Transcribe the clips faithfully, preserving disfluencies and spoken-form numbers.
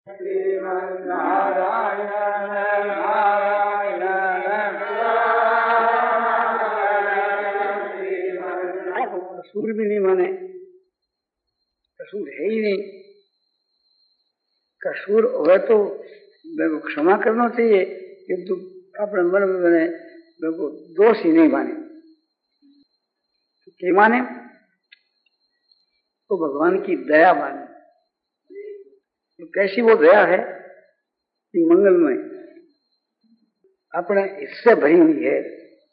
कसूर भी नहीं माने, कसूर है ही नहीं। कसूर हो तो मेरे को क्षमा करना चाहिए, किंतु अपने मन में मैंने मेरे को दोष ही नहीं माने। क्या माने? तो भगवान की दया माने। तो कैसी वो दया है कि मंगलमय अपने हिस्से भरी हुई है।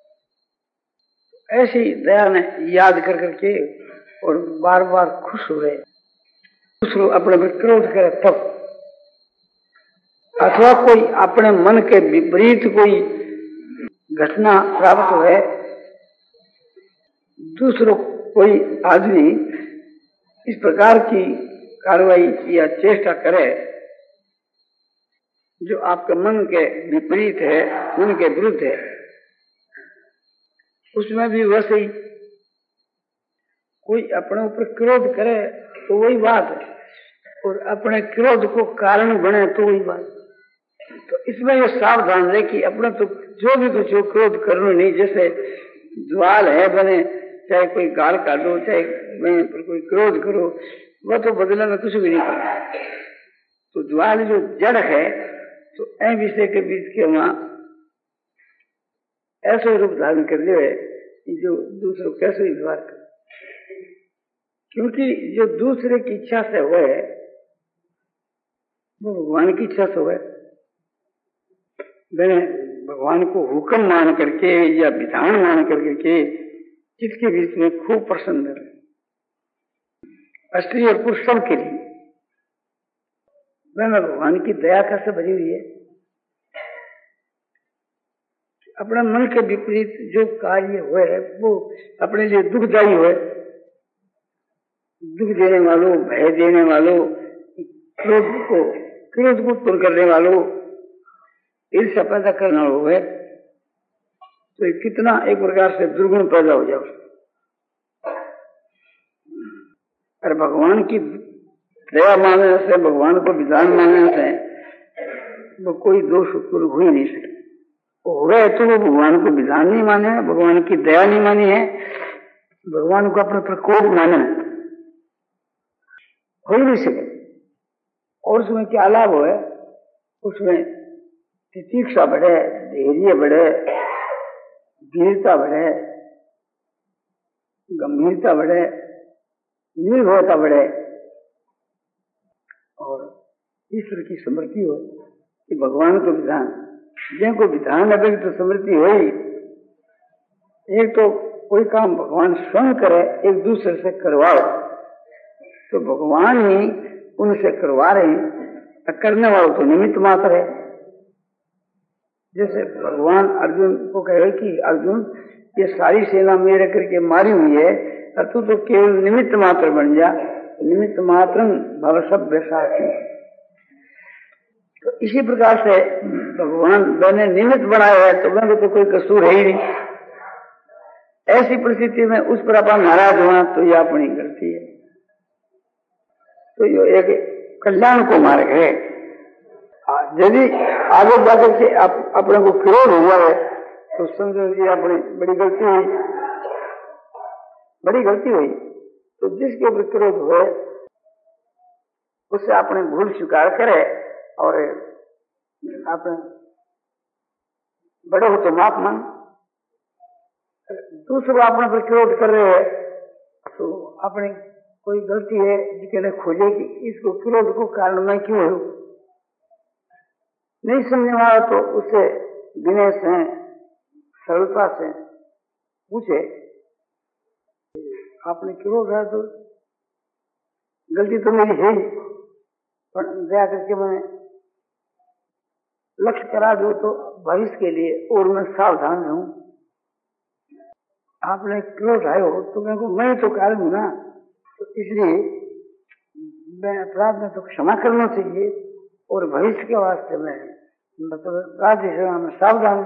ऐसी दया ने याद कर करके और बार बार खुश हो रहे, खुश हो अपने पर क्रोध करे तब, अथवा कोई अपने मन के विपरीत कोई घटना प्राप्त हो, दूसरों कोई आदमी इस प्रकार की कार्रवाई या चेष्टा करे जो आपके मन के विपरीत है, मन के विरुद्ध है, उसमें भी वैसे ही कोई अपने ऊपर क्रोध करे तो वही बात है, और अपने क्रोध को कारण बने तो वही बात। तो इसमें ये सावधान रहे कि अपने तो जो भी कुछ हो क्रोध करना नहीं। जैसे ज्वाल है बने, चाहे कोई गाल काटो, चाहे मैं पर कोई क्रोध करो, वह तो बदले में कुछ भी नहीं करता। तो ज्वाल जो जड़ है, तो ऐ विषय के बीच के वहां ऐसे रूप धारण कर लिया कि जो दूसरों कैसे व्यवहार कर, क्योंकि जो दूसरे की इच्छा से हुए वो भगवान की इच्छा से हुए। मैंने भगवान को हुक्म मान करके या विधान मान करके जिसके बीच में खूब प्रसन्न है, स्त्री और पुरुष सब के लिए मैंने भगवान की दया कैसे भरी हुई है। अपने मन के विपरीत जो कार्य हुए वो अपने लिए दुखदायी हुए, दुख देने वालों, भय देने वालों, क्रोध को क्रोध को उत्पन्न करने वालों, ईर्ष्या पैदा करना हुए, तो ये कितना एक प्रकार से दुर्गुण पैदा हो जाए। और भगवान की दया मानने से, भगवान को विधान मानने से वो कोई दोष उत्पन्न हो ही नहीं सकता। हो गए तो वो भगवान को विधान नहीं माने, भगवान की दया नहीं मानी है, भगवान को अपने प्रकोप माने, हो ही नहीं सके। और उसमें क्या लाभ हो? उसमें तितिक्षा बढ़े, धैर्य बढ़े, वीरता बढ़े, गंभीरता बढ़े, निर्भयता बढ़े, और ईश्वर की समृद्धि हो कि भगवान को विधान, जिनको विधान अगर तो समृद्धि हो ही। एक तो कोई काम भगवान स्वयं करे, एक दूसरे से करवाओ, तो भगवान ही उनसे करवा रहे हैं, करने वालों तो निमित्त मात्र है। जैसे भगवान अर्जुन को कहे कि अर्जुन ये सारी सेना मेरे करके मारी हुई है, और तू तो केवल निमित्त मात्र बन जा, निमित्त मात्र भव सभ्य साथी। तो इसी प्रकार से भगवान मैंने निमित्त बनाया है, तो मैंने तो कोई कसूर है ही नहीं। ऐसी परिस्थिति में उस पर अपन नाराज होना तो यह अपनी गलती है। तो ये एक कल्याण को मार्ग है। यदि आगे जाकर के आप अपने को क्रोध हुआ है तो समझो ये अपनी बड़ी गलती हुई, बड़ी गलती हुई। तो जिसके ऊपर क्रोध हुए उससे अपने भूल स्वीकार करे, और अपने बड़े हो तो माफ मान। दूसरों अपने पर क्रोध कर रहे हैं तो अपनी कोई गलती है जिसके लिए खोजे कि इसको क्रोध को कारण मैं क्यों हूं। नहीं समझने वाला तो उससे विनय से, सरलता से पूछे, आपने क्रोध है तो गलती तो मेरी है ही, पर दया करके मैंने लक्ष्य करा दो तो भविष्य के लिए और मैं सावधान रहूं। आपने क्रोध आए हो तो मैं को मैं तो कारण हूं ना, तो इसलिए मैं अपराध में तो क्षमा करना चाहिए, और भविष्य के वास्ते में मतलब राज्य सेवा में सावधान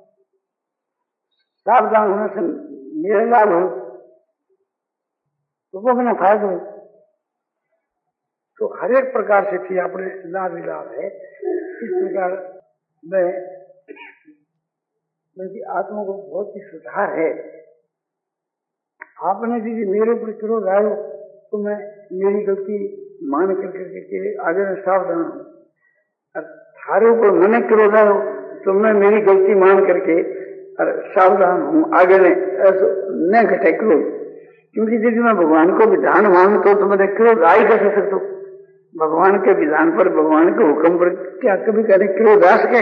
सावधान होने से मेरे लाभ हो तो वो अपना फायदा हो। तो हर एक प्रकार से थी अपने लाभ ही लाभ है। इस प्रकार में मेरी आत्मा को बहुत ही सुधार है। आपने यदि मेरे ऊपर क्रोध आयो तो मैं मेरी गलती मान करके के आगे में सावधान हूँ, और थारे ऊपर मैंने क्रोध आयो तो मैं मेरी गलती मान करके और सावधान हूँ, आगे में ऐसा न घटे क्रोध। क्योंकि यदि मैं भगवान को विधान मानता हूँ तो मैं क्रोध आ ही कैसे सकता हूँ? भगवान के विधान पर, भगवान के हुक्म पर क्या कभी कभी क्रोध आ सके?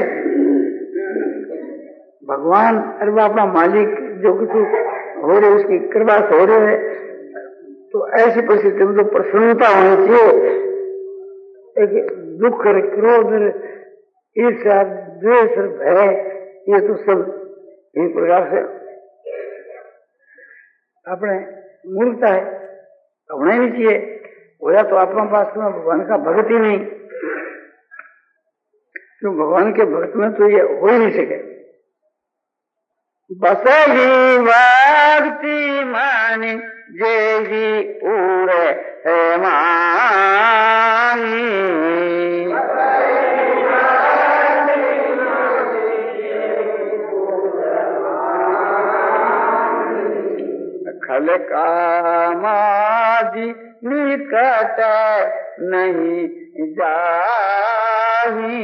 भगवान अरे वो अपना मालिक जो कुछ हो रहे उसकी कृपा से हो रहे है, तो ऐसी परिस्थिति में तो प्रसन्नता होनी चाहिए। एक दुख, क्रोध, ईर्ष्या, द्वेष, भय, ये तो सब एक प्रकार से अपने मूर्खता है, होना ही नहीं चाहिए। होया तो अपना पास में भगवान का भगत ही नहीं, तो भगवान के भक्त में तो ये हो ही नहीं सके। बसही भक्ति मानी जेही पूरे है मानी, खल कामादि निकट नहीं जाही,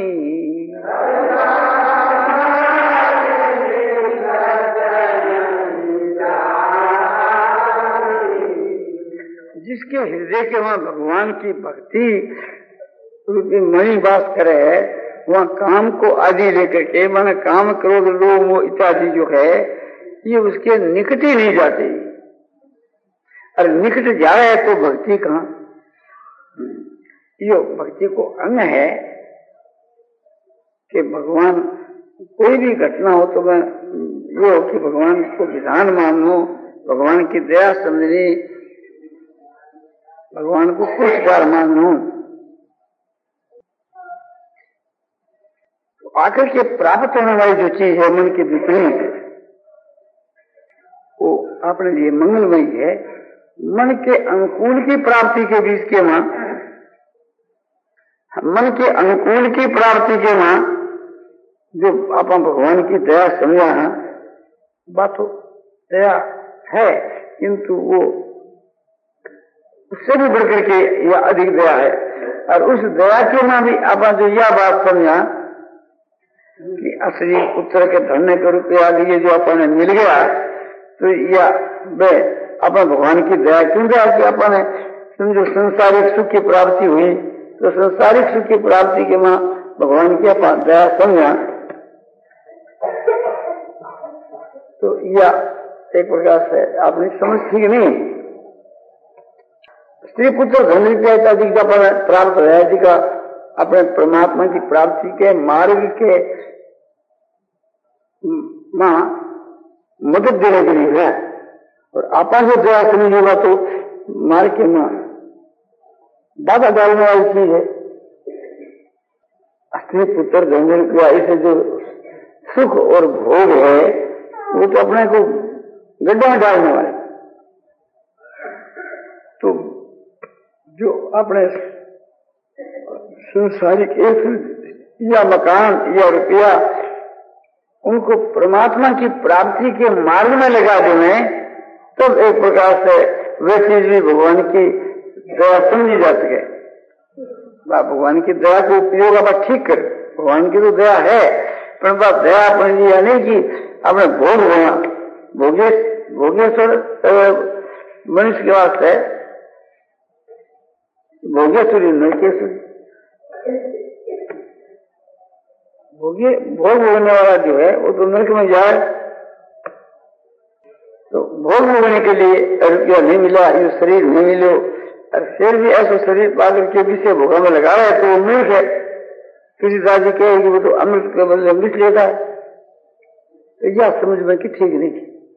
जिसके हृदय के वहाँ भगवान की भक्ति रूपी मणि वास करे है, वहाँ काम को आदि लेकर के माना काम, क्रोध, लोभ, मोह इत्यादि जो है ये उसके निकट ही नहीं जाते। और निकट जाए तो भक्ति कहाँ? यो भक्ति को अंग है कि भगवान कोई भी घटना हो तो मैं ये हो कि भगवान को विधान मानो, भगवान की दया समझनी, भगवान को पुरस्कार मानो। तो आखिर के प्राप्त होने वाली जो चीज है मन के विपरीत, वो अपने लिए मंगलमय है। मन के अनुकूल की प्राप्ति के बीच के वहां, मन के अनुकूल की प्राप्ति के वहां जो आप भगवान की दया समझा है, बात तो दया है, किंतु वो उससे भी बढ़कर के यह अधिक दया है। और उस दया के में भी आप जो यह बात समझा कि असली पुत्र के धरने के रुपया लिए जो अपने मिल गया, तो यह वे अपन भगवान की दया क्यों दया कि अपने समझो संसारिक सुख की प्राप्ति हुई, तो संसारिक सुख की प्राप्ति के मां भगवान की अपन दया समझा, तो यह एक प्रकार से आपने समझ ठीक नहीं। स्त्री पुत्र धन इत्यादि का प्राप्त है का अपने परमात्मा की प्राप्ति के मार्ग के मां मदद देने के लिए है, और आपा से दया समझेगा तो मार्ग के मां बाधा डालने वाली चीज है। स्त्री पुत्र धन रुपया इसे जो सुख और भोग है वो तो अपने को गड्ढे में डालने वाले। तो जो अपने संसारिक एक या मकान या रुपया उनको परमात्मा की प्राप्ति के मार्ग में लगा देने, तब एक प्रकार से वे चीज भी भगवान की दया समझी जा सके। भगवान की दया को उपयोग आप ठीक कर, भगवान की तो दया है, पर बात दया अपन यह नहीं कि अपने भोग होना, भोगे भोगेश्वर मनुष्य के वास्ते भोगेश्वरी नरकेश्वरी, भोगे भोग होने वाला जो है वो तो नरक में जाए। तो भोग होने के लिए रुपया नहीं मिला, ये शरीर नहीं मिलो, और फिर भी ऐसा शरीर पाकर के विषय भोगा में लगा रहा है तो वो मूर्ख है। किसी दादी कहेगी वो तो अमृत के बदले अमृत लेता है, तो यह समझ में कि ठीक नहीं।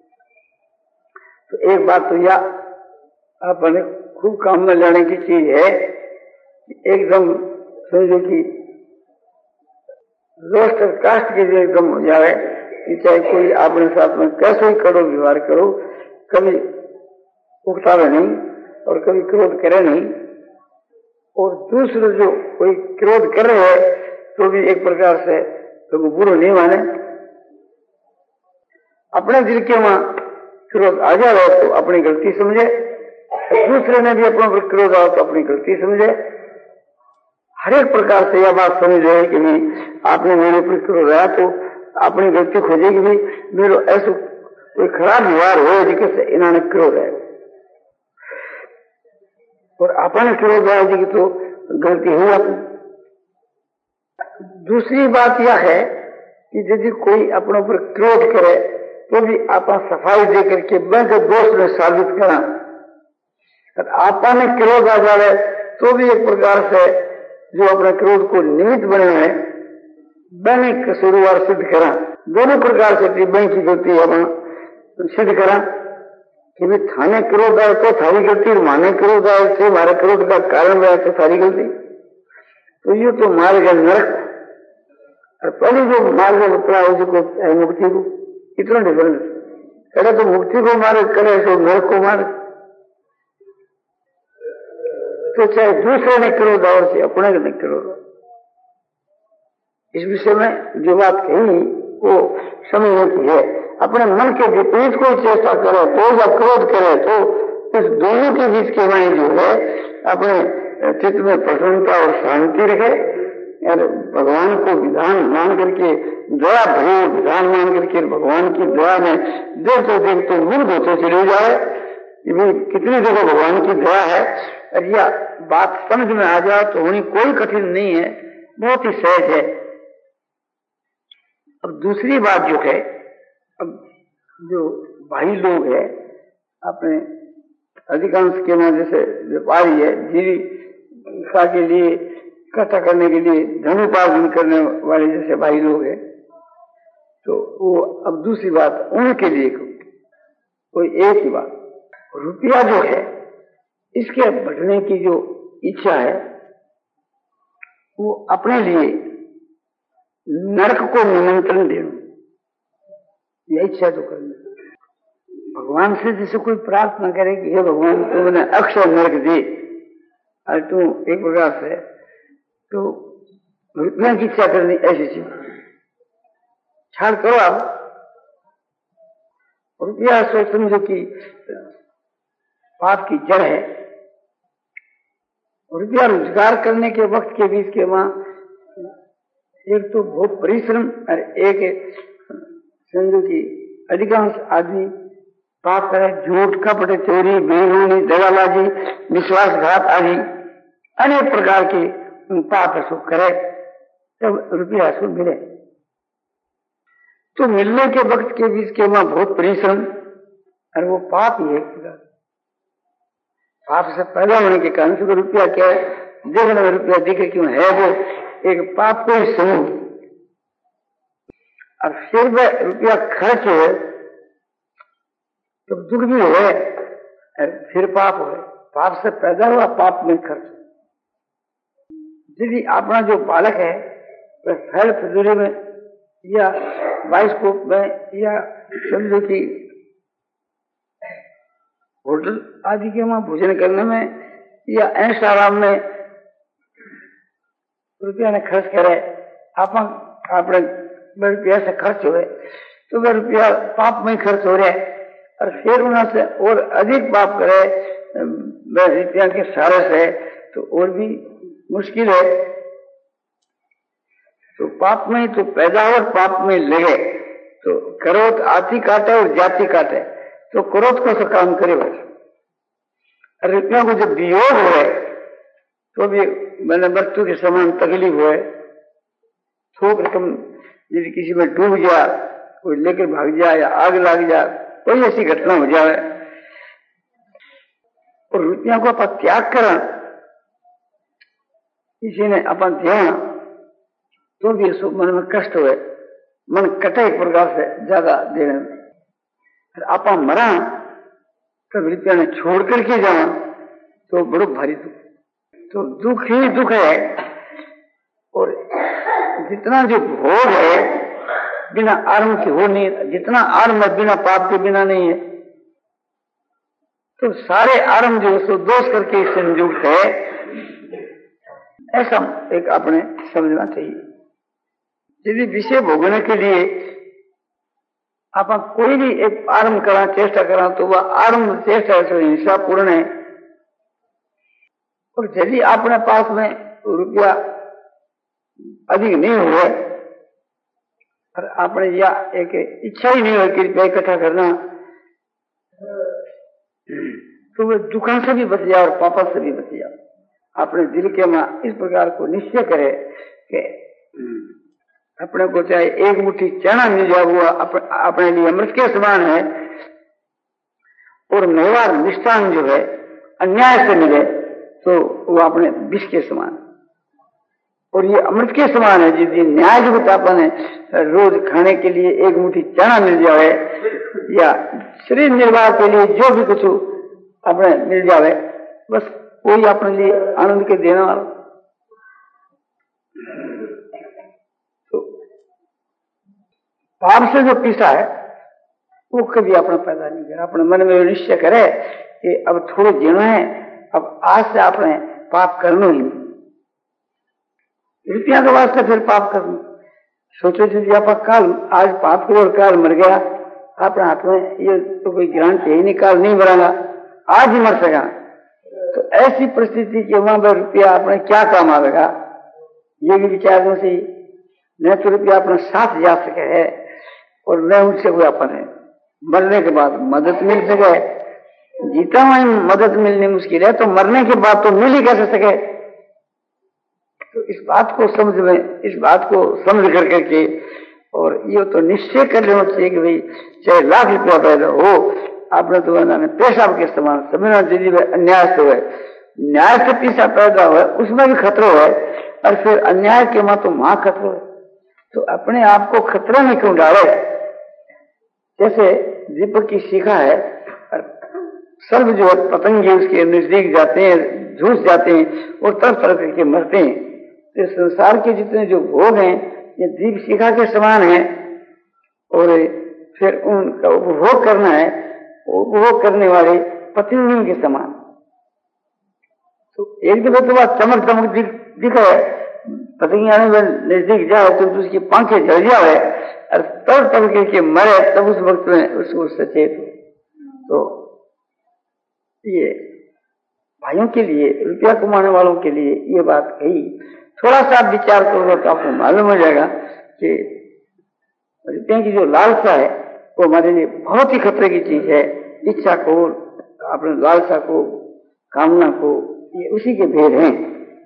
तो एक बात तो यह अपने खूब काम में लेने की चीज है, एकदम समझो कि रोस्ट कास्ट के लिए एकदम हो जाए कि चाहे कोई अपने साथ में कैसे ही करो व्यवहार करो, कभी उकतावे नहीं और कभी क्रोध करे नहीं, और दूसरे जो कोई क्रोध कर रहे हैं तो भी एक प्रकार से तो वो बुरा नहीं माने। अपने दिल के वहां क्रोध आ जाए तो अपनी गलती समझे, दूसरे ने भी अपने पर क्रोध आओ तो अपनी गलती समझे। हर एक प्रकार से यह बात समझ रहे कि नहीं आपने मेरे पर क्रोध आया तो अपनी गलती खोजेगी भी मेरे ऐसा कोई खराब व्यवहार हो जिससे इन्होंने क्रोध है और अपने क्रोध आएगी तो गलती हो जाती। दूसरी बात यह है कि यदि कोई अपने पर क्रोध करे तो भी आप सफाई दे करके बैंक दोष में साबित करा। आपा ने क्रोध आ जाए तो भी एक प्रकार से जो अपने क्रोध को निमित्त बने हैं मैंने कसूरवार सिद्ध करा। दोनों प्रकार से बैंक की गलती अपन सिद्ध करा कि भी थाने क्रोध आए तो थारी गलती, माने क्रोध आए तो हमारे क्रोध का कारण रहा तो थारी गलती। तो ये तो मारे गए नरक और पहले जो मार्ग उतरा उसको मुक्ति को कितना डिफरेंस। करे तो मुक्ति को मारे, करे तो नरक को मारे। तो चाहे दूसरे ने क्रोध और चाहे अपने ने क्रोध। इस विषय में जो बात कही वो समझने की है। अपने मन के विपरीत कोई चेष्टा करे तो या क्रोध करे तो इस दोनों के बीच के वहीं जो है अपने चित्त में प्रसन्नता और शांति रखे और भगवान को विधान मान करके दया भरे विधान मान करके भगवान की दया में देखते देखते मूल होते चले जाए कि भाई कितनी जगह भगवान की दया है और यह बात समझ में आ जाए तो होनी कोई कठिन नहीं है, बहुत ही सहज है। अब दूसरी बात जो है, अब जो भाई लोग है अपने अधिकांश के वहां जैसे व्यापारी है जीविका के लिए इकट्ठा करने के लिए धन उपार्जन करने वाले जैसे भाई लोग है तो वो अब दूसरी बात उनके लिए कोई एक ही बात, रुपया जो है इसके बढ़ने की जो इच्छा है वो अपने लिए नरक को निमंत्रण देना, यह इच्छा तो करनी। भगवान से जैसे कोई प्रार्थना करे कि हे भगवान तू मैंने अक्षय नरक दे और तू एक प्रकार से तो रुपया की इच्छा करनी ऐसी चीज छाड़ करो। आप रुपया सोच समझो कि पाप की जड़ है। रुपया रोजगार करने के वक्त के बीच के वहां एक तो बहुत परिश्रम और एक समझो कि अधिकांश आदमी पाप करे, झूठ कपट चोरी बेईमानी दगाबाजी विश्वासघात आदि अनेक प्रकार के पाप सुख करे तब रुपया सुख मिले। तो मिलने के वक्त के बीच के वहां बहुत परिश्रम और वो पाप ही है। पाप से पैदा होने के कारण से रुपया क्या है, देखने में रुपया दिखे क्यों है वो एक पाप को ही समूह। और फिर वह रुपया खर्च हो तो दुख भी हो फिर पाप हो। पाप से पैदा हुआ पाप में खर्च। यदि अपना जो बालक है वह फैल फजूरी में या बाइस्कोप में या समझो कि होटल आदि के वहां भोजन करने में या ऐश आराम में रुपया ने खर्च करे, आप अपने रुपया से खर्च हो तो वह रुपया पाप में खर्च हो रहा है और फिर उन्हें से और अधिक पाप करे रुपया के सहारे से तो और भी मुश्किल है। तो पाप में तो पैदा और पाप में लगे तो क्रोध आती काटे और जाति काटे तो क्रोध को से काम करे बस। रुपया को जब वियोग हुए तो भी मैंने मृत्यु के समान तकलीफ हुए। थोक रकम यदि किसी में डूब गया, कोई लेकर भाग जाए या आग लग जाए, कोई ऐसी घटना हो जाए और रुपया को अपन त्याग करा, किसी ने अपन ध्यान तो भी इसको मन में कष्ट हुए, मन कटे एक प्रकार से ज्यादा देने में। आपा मरा तब रुपया ने छोड़ करके जाना तो बड़ो भारी दुख। तो दुख ही दुख है और जितना जो भोग है बिना आर्म के हो नहीं, जितना आर्म है बिना पाप के बिना नहीं है। तो सारे आर्म जो सो दोष करके संयुक्त है ऐसा एक अपने समझना चाहिए। यदि विषय भोगने के लिए आप कोई भी एक आरंभ करा चेष्टा करा तो वह आरंभ चेष्टा से हिंसा पूर्ण है। और यदि अपने पास में रुपया अधिक नहीं हुआ और आपने या एक इच्छा ही नहीं हो कि रुपया इकट्ठा करना, तो वह दुखा से भी बच जाए और पापा से भी बच जाए। अपने दिल के में इस प्रकार को निश्चय करे कि अपने को चाहे एक मुट्ठी चना मिल जाए वो अपने लिए अमृत के समान है, और मेवा निष्ठान जो है अन्याय से मिले तो वो अपने विष के समान, और ये अमृत के समान है। जिस दिन न्याय जो अपने रोज खाने के लिए एक मुट्ठी चना मिल जाए या शरीर निर्वाह के लिए जो भी कुछ अपने मिल जाए, बस कोई अपने लिए आनंद के देने वाला। तो पाप से जो पीसा है वो कभी अपना पैदा नहीं करे। अपने मन में निश्चय करे कि अब थोड़े जीना है, अब आज से आपने पाप करना ही नहीं। रुपया के वास्ते फिर पाप करना सोचो जी आप काल आज पाप करो और काल मर गया, अपने हाथ में ये तो कोई गारंटी है नहीं, काल नहीं मरांगा, आज ही मर सका। तो ऐसी परिस्थिति के वहां पर रुपया अपने क्या काम आएगा, ये भी विचारने से न तो रुपया अपना साथ जा सके है और न उनसे हुआ अपन है। मरने के बाद मदद मिल सके, जीता हुआ मदद मिलनी मुश्किल है तो मरने के बाद तो मिल ही कैसे सके। तो इस बात को समझ में इस बात को समझ कर करके और ये तो निश्चय कर लेना चाहिए कि भाई चाहे लाख रुपया पैदा हो, आपने तो पेशाब के समान समझना चाहिए। अन्याय से है, न्याय से पीसा पैदा हुआ उसमें भी खतरा है, और फिर अन्याय के मां तो मां खतरा है। तो अपने आप को खतरे में क्यों डाले। जैसे दीपक की शिखा है और सर्व जो है पतंगे उसके नजदीक जाते हैं, झूस जाते हैं और तरफ तरफ करके मरते हैं। तो संसार के जितने जो भोग हैं ये दीप शिखा के समान है, और फिर उनका उपभोग करना है, उपभोग करने वाले पतिनी के समान। तो एक दफे तो बात चमक चमक दिख, दिख है, पतंगी आने में नजदीक जाए तो उसकी पंखे जल जाए और तब तब करके मरे, तब उस वक्त में उसको सचेत हो। तो ये भाइयों के लिए, रुपया कमाने वालों के लिए ये बात कही। थोड़ा सा विचार करोगे तो आपको मालूम हो जाएगा कि रुपये की जो लालसा है वो हमारे लिए बहुत ही खतरे की चीज है। इच्छा को, अपने लालसा को, कामना को, ये उसी के भेद हैं।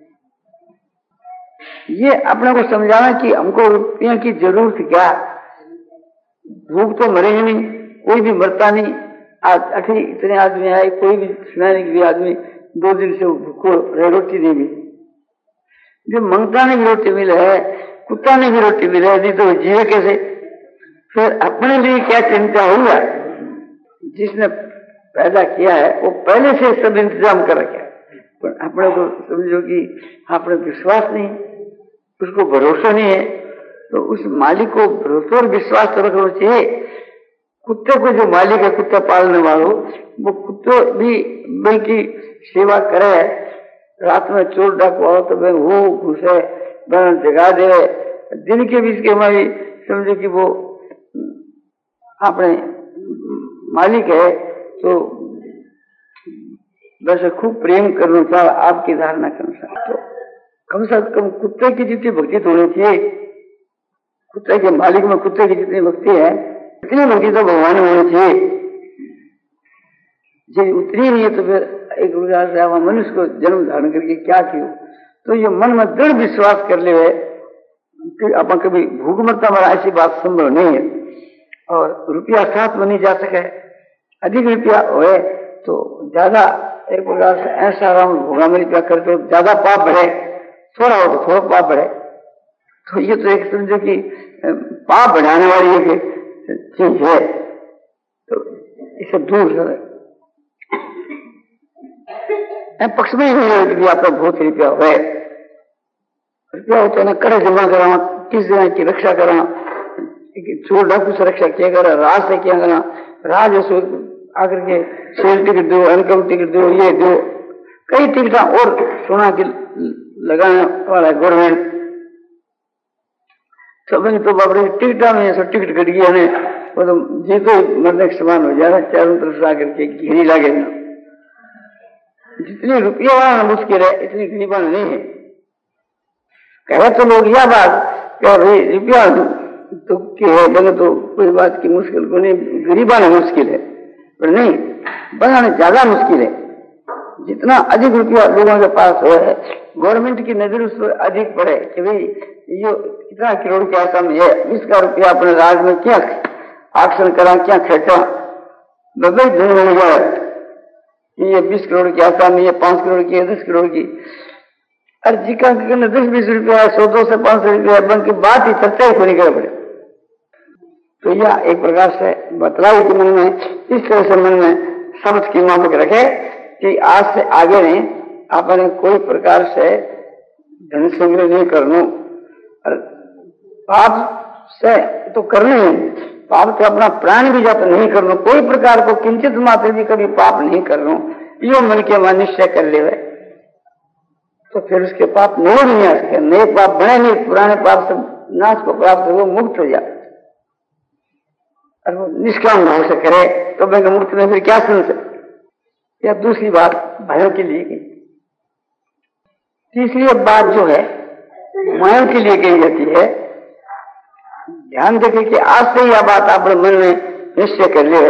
ये अपने को समझाना कि हमको रुपये की जरूरत क्या, भूख तो मरे ही नहीं, कोई भी मरता नहीं। आज अठी इतने आदमी आए, कोई भी सुनाने भी आदमी दो दिन से भूखो रोटी नहीं मिली। जो मंगता ने भी रोटी मिले है, कुत्ता ने भी रोटी मिले है, तो जीवे कैसे। फिर अपने लिए क्या चिंता हुआ, जिसने पैदा किया है वो पहले से सब इंतजाम कर रखा है, पर अपने को समझो कि अपने विश्वास नहीं, उसको भरोसा नहीं है। तो उस मालिक को भरोसा और विश्वास तो रखना चाहिए। कुत्ते को जो मालिक है, कुत्ता पालने वालों, वो कुत्ते भी भाई की सेवा करे। रात में चोर डाकू आओ तो भाई वो घुसे, जगा दे। दिन के बीच के में भी समझो कि वो अपने मालिक है, तो वैसे खूब प्रेम करना चाहिए आपकी धारणा के अनुसार। तो कम से कम कुत्ते की जितनी भक्ति तो होनी चाहिए, कुत्ते के मालिक में कुत्ते की जितनी भक्ति है इतनी भक्ति तो भगवान में होनी चाहिए। जब उतनी नहीं है तो फिर एक प्रकार से मनुष्य को जन्म धारण करके क्या किया। तो ये मन में दृढ़ विश्वास कर ले कि अपन कभी भूख मरता हमारा, ऐसी बात संभव नहीं है। और रुपया साथ में नहीं जा सके, अधिक रुपया होए तो ज्यादा एक प्रकार से ऐसा राम भोगा में रुपया करते हो ज्यादा पाप बढ़े, थोड़ा हो तो थोड़ा पाप बढ़े। तो ये तो एक समझो कि पाप बढ़ाने वाली एक चीज है, तो इसे दूर रहे। पक्ष में ही नहीं कि आपका बहुत रुपया हो, रुपया हो तो ना करे जमा करा, किस जगह की रक्षा करा, चोर डाकू से रक्षा किया करा, राज से किया करा, राज आकर के सेल टिकट दो, इनकम टिकट दो, ये दो, कई टिकट और सोना की लगाने वाला गवर्नमेंट तो मैंने तो बाबरे टिकटा में सो टिकट कट गया ने वो तो जी तो मरने के समान हो जाएगा चारों तरफ से आकर के घेरी लगे ना जितनी रुपया वाला मुश्किल है इतनी गरीबा नहीं है। कहे तो लोग यह बात क्या भाई रुपया तो क्या है बोले तो कोई बात की मुश्किल को नहीं, गरीबा नहीं मुश्किल है पर नहीं बनाने ज्यादा मुश्किल है। जितना अधिक रुपया लोगों के पास हो है गवर्नमेंट की नजर उस पर अधिक पड़े कि भाई ये कितना करोड़ के आसम है इसका रुपया अपने राज्य में क्या आक्शन करा क्या खर्चा बगैर धन मिल जाए ये बीस करोड़ की आसाम ये पांच करोड़ की दस करोड़ की अरे जी का दस बीस रुपया सौ दो से पांच सौ रुपया बन की बात ही चर्चा ही नहीं कर पड़े। तो यह एक प्रकार से बतलाव के मन में इस तरह से मन में शब्द की माफक रखे कि आज से आगे नहीं अपने कोई प्रकार से धन संग्रह नहीं करना और पाप से तो करने पाप से अपना प्राण भी जाता नहीं करना कोई प्रकार को किंचित मात्र भी कभी पाप नहीं करना यो मन के मन निश्चय कर ले तो फिर उसके पाप नए नहीं आ सके नए पाप बने नहीं पुराने पाप से नाश को प्राप्त हो मुक्त हो जाए और वो निष्काम भाव से करे तो मैं मुक्त में फिर क्या सुन सकते। या दूसरी बात भयों के लिए गई। तीसरी बात जो है मायों के लिए कही जाती है ध्यान देखे कि आज से यह बात अपने मन में निश्चय कर ले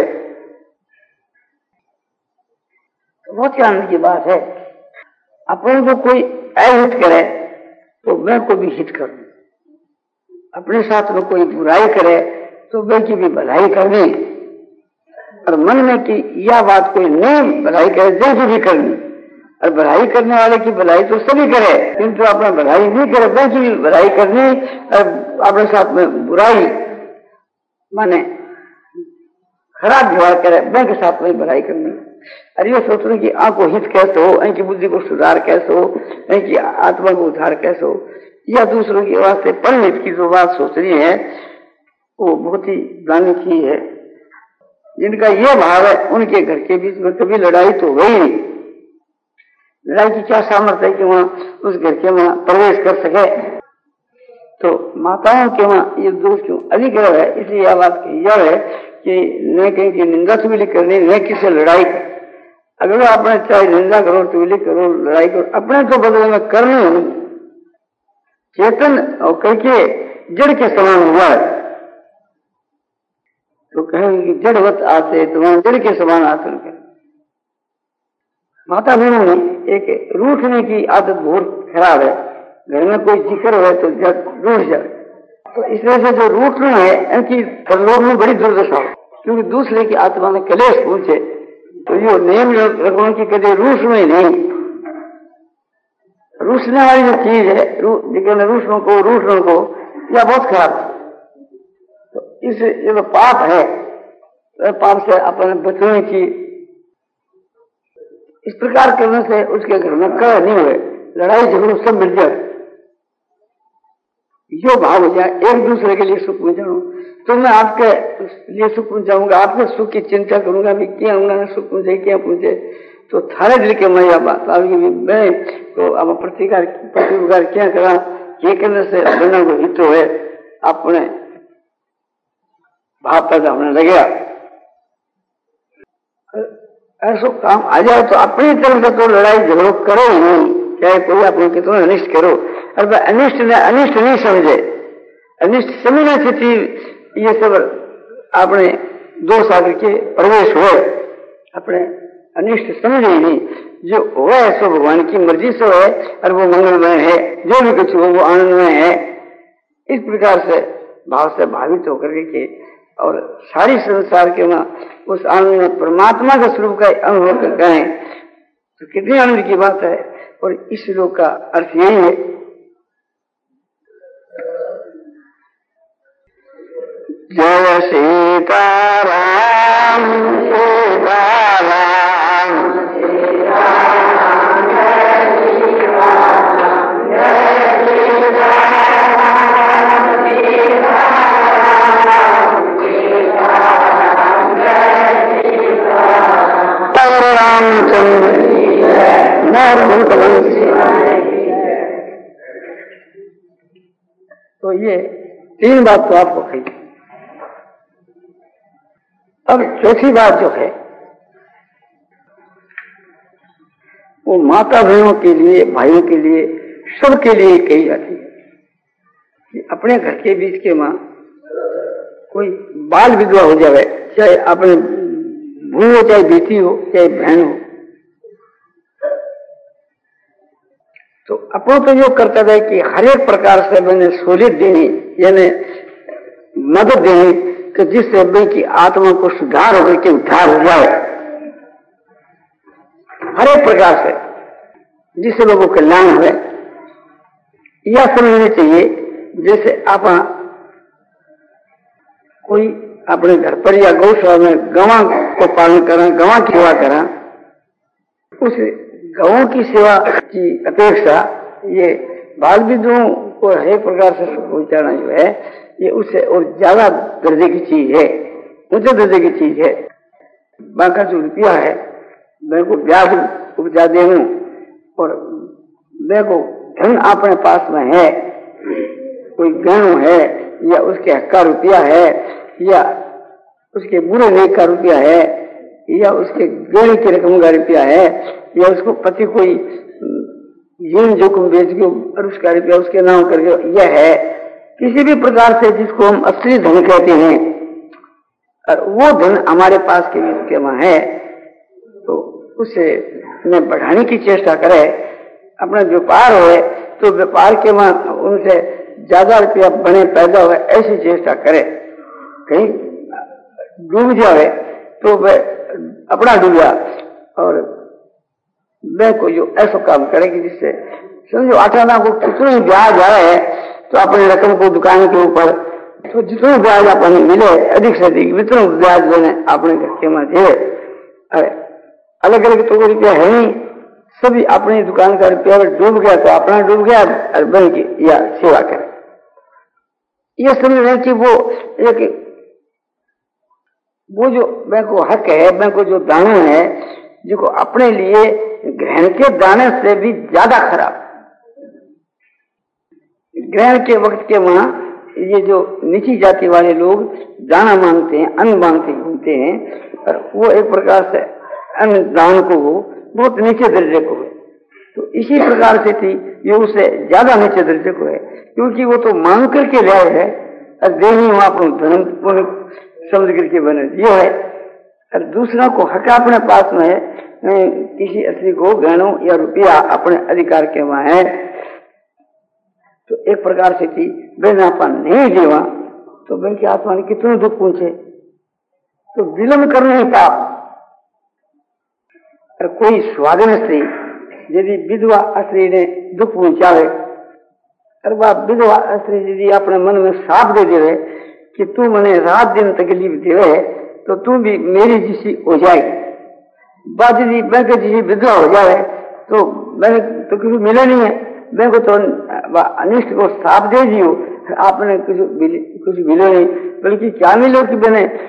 तो बहुत ही आनंद की बात है। अपन को कोई अहित करे तो मैं को भी हित करूं, अपने साथ में कोई बुराई करे तो मैं की भी भलाई करनी और मन में कि यह बात कोई नहीं भलाई करे जैसे भी करनी और भलाई करने वाले की भलाई तो सभी करे किंतु अपना भलाई नहीं करे वैसी भी भलाई करनी और अपने साथ में बुराई माने खराब व्यवहार करे वह के साथ में भलाई करनी और ये सोच रहे कि आंख को हित कैसे हो इनकी बुद्धि को सुधार कैसे हो इनकी आत्मा को उद्धार कैसे हो या दूसरों की वास्ते परिणित की जो बात सोच रही है वो बहुत ही जानी की है। जिनका ये भाव है उनके घर के बीच में कभी लड़ाई तो हुई नहीं। लड़ाई की क्या सामर्थ्य है कि वहां उस घर के वहां प्रवेश कर सके। तो माताओं के वहां ये दोष क्यों अधिक है इसलिए यह बात कही जा है कि न कहीं की निंदा से भी करनी न किसी लड़ाई कर अगर आपने चाहे निंदा करो तो करो लड़ाई करो अपने तो बदले में करनी होगी। चेतन और करके जड़ के समान हुआ है तो कहेंगे कि जड़वत आते तो वहां जड़ के समान आसन कर। माता बहनों में एक रूठने की आदत बहुत खराब है। घर में कोई जिक्र हो तो रूठ जाए तो इस वजह से जो रूठना है इनकी परलोक में बड़ी दुर्दशा हो क्योंकि दूसरे की आत्मा में कलेश पहुंचे तो ये नियम रखने की कभी रूठ में नहीं रूठने वाली जो चीज है लेकिन रूठनों को रूठनों को यह बहुत खराब है। तो इस ये जो पाप है पाप से अपने बचने की इस प्रकार करने से उसके घर में कलह नहीं हुए लड़ाई झगड़ों सब मिल जाए यो भाव हो जाए एक दूसरे के लिए सुख पहुंचाऊं तो मैं आपके लिए सुख पहुंचाऊंगा आपके सुख की चिंता करूंगा भी क्या होगा सुख पहुंचे क्या पहुंचे तो थारे दिल के मैं यह बात आगे मैं तो अब प्रतिकार प्रतिकार क्या करा ये करने से दोनों को हित हो अपने भाव पैदा होने लगे। ऐसा काम आ जाए तो अपनी तरफ से तो लड़ाई झगड़ो करो ही नहीं चाहे कोई अपने कितना अनिष्ट करो और अनिष्ट ने अनिष्ट नहीं समझे अनिष्ट समझने से चीज ये सब अपने दो सागर के प्रवेश हुए अपने अनिष्ट समझे ही नहीं जो हुआ है सो भगवान की मर्जी से है और वो मंगलमय है जो भी कुछ हो वो आनंदमय है। इस प्रकार से भाव से भावित होकर के और सारी संसार के वहां उस आनंद में परमात्मा के स्वरूप का अनुभव कर गए तो कितनी आनंद की बात है। और इस श्लोक का अर्थ यही है जय सीताराम सीताराम रामचंद्र ये तीन बात तो आपको कही। अब चौथी बात जो है वो माता बहनों के लिए, भाइयों के लिए, सबके लिए कही जाती है कि अपने घर के बीच के मां कोई बाल विधवा हो जाए, चाहे अपने भूल हो, चाहे बेटी हो, चाहे बहन हो, तो अपनों तो जो कर्तव्य है कि हर एक प्रकार से मैंने सहूलियत देनी, यानी मदद देनी कि जिससे भाई की आत्मा को सुधार होकर के उद्धार हो जाए, हर एक प्रकार से जिससे लोगों को कल्याण हो। यह समझना चाहिए जैसे आप कोई अपने घर पर या गौशाला में गवां को पालन करें, गवां की सेवा करें, उस गवां की सेवा की अपेक्षा ये बाल विधवाओं को हर प्रकार से पहुंचाना जो है ये उससे और ज्यादा दर्जे की चीज है, ऊंचे दर्जे की चीज है। बाकी जो रुपया है मैं को ब्याज उपजा देूं और मैं को धन अपने पास में है, कोई गहनों है या उसके हक का रुपया है या उसके बुरे नेक का रुपया है या उसके गहने की रकम का रुपया है या उसको पति कोई यूं जोखिम बेच के और उसका रुपया उसके नाम करके यह है, किसी भी प्रकार से जिसको हम असली धन कहते हैं और वो धन हमारे पास के के वहां है तो उसे में बढ़ाने की चेष्टा करे। अपना व्यापार हो तो व्यापार के वहां उनसे ज्यादा रुपया बने पैदा हो ऐसी चेष्टा करे। कहीं डूब जाए तो वह अपना डूबा और वह को जो ऐसा काम करेगी जिससे समझो अठारह को कितना ही ब्याज आ रहा है तो अपनी रकम को दुकान के ऊपर तो जितना ब्याज अपने मिले अधिक से अधिक वितरण ब्याज देने अपने घर के मध्य। अरे अलग अलग तो रुपया है नहीं, सभी अपनी दुकान का रुपया डूब गया तो अपना डूब गया और बन की या सेवा करे। यह समझ रहे कि वो एक वो जो बैंक को हक है, बैंक को जो दाना है जिसको अपने लिए ग्रहण के दाने से भी ज्यादा खराब। ग्रहण के वक्त के वहां ये जो नीची जाति वाले लोग दाना मांगते हैं, अन्न मांगते घूमते हैं और वो एक प्रकार से अन्न दान को वो बहुत नीचे दर्जे को है। तो इसी प्रकार से थी ये उससे ज्यादा नीचे दर्जे को है क्योंकि वो तो मांग करके ले है और देनी वहां पर धर्म समझ करके बने ये है और दूसरा को हक अपने पास में है, किसी असली को गहनों या रुपया अपने अधिकार के वहां है। तो एक प्रकार से थी बेनापा नहीं देवा तो बन की आत्मा ने कितने दुख पहुंचे। तो विलंब करने का और कोई स्वाधीन स्त्री यदि विधवा स्त्री ने दुख पहुंचावे और वह विधवा स्त्री यदि अपने मन में साफ दे देवे कि तू मने रात दिन तकलीफ देवे तो तू भी मेरी जिसी हो जाएगी, बाद यदि बैंक जिसी विधवा हो जाए तो मैंने तो कुछ मिले नहीं है, मैं को तो अनिष्ट को साफ दे दियो, आपने कुछ कुछ मिले नहीं बल्कि क्या मिलो कि मैंने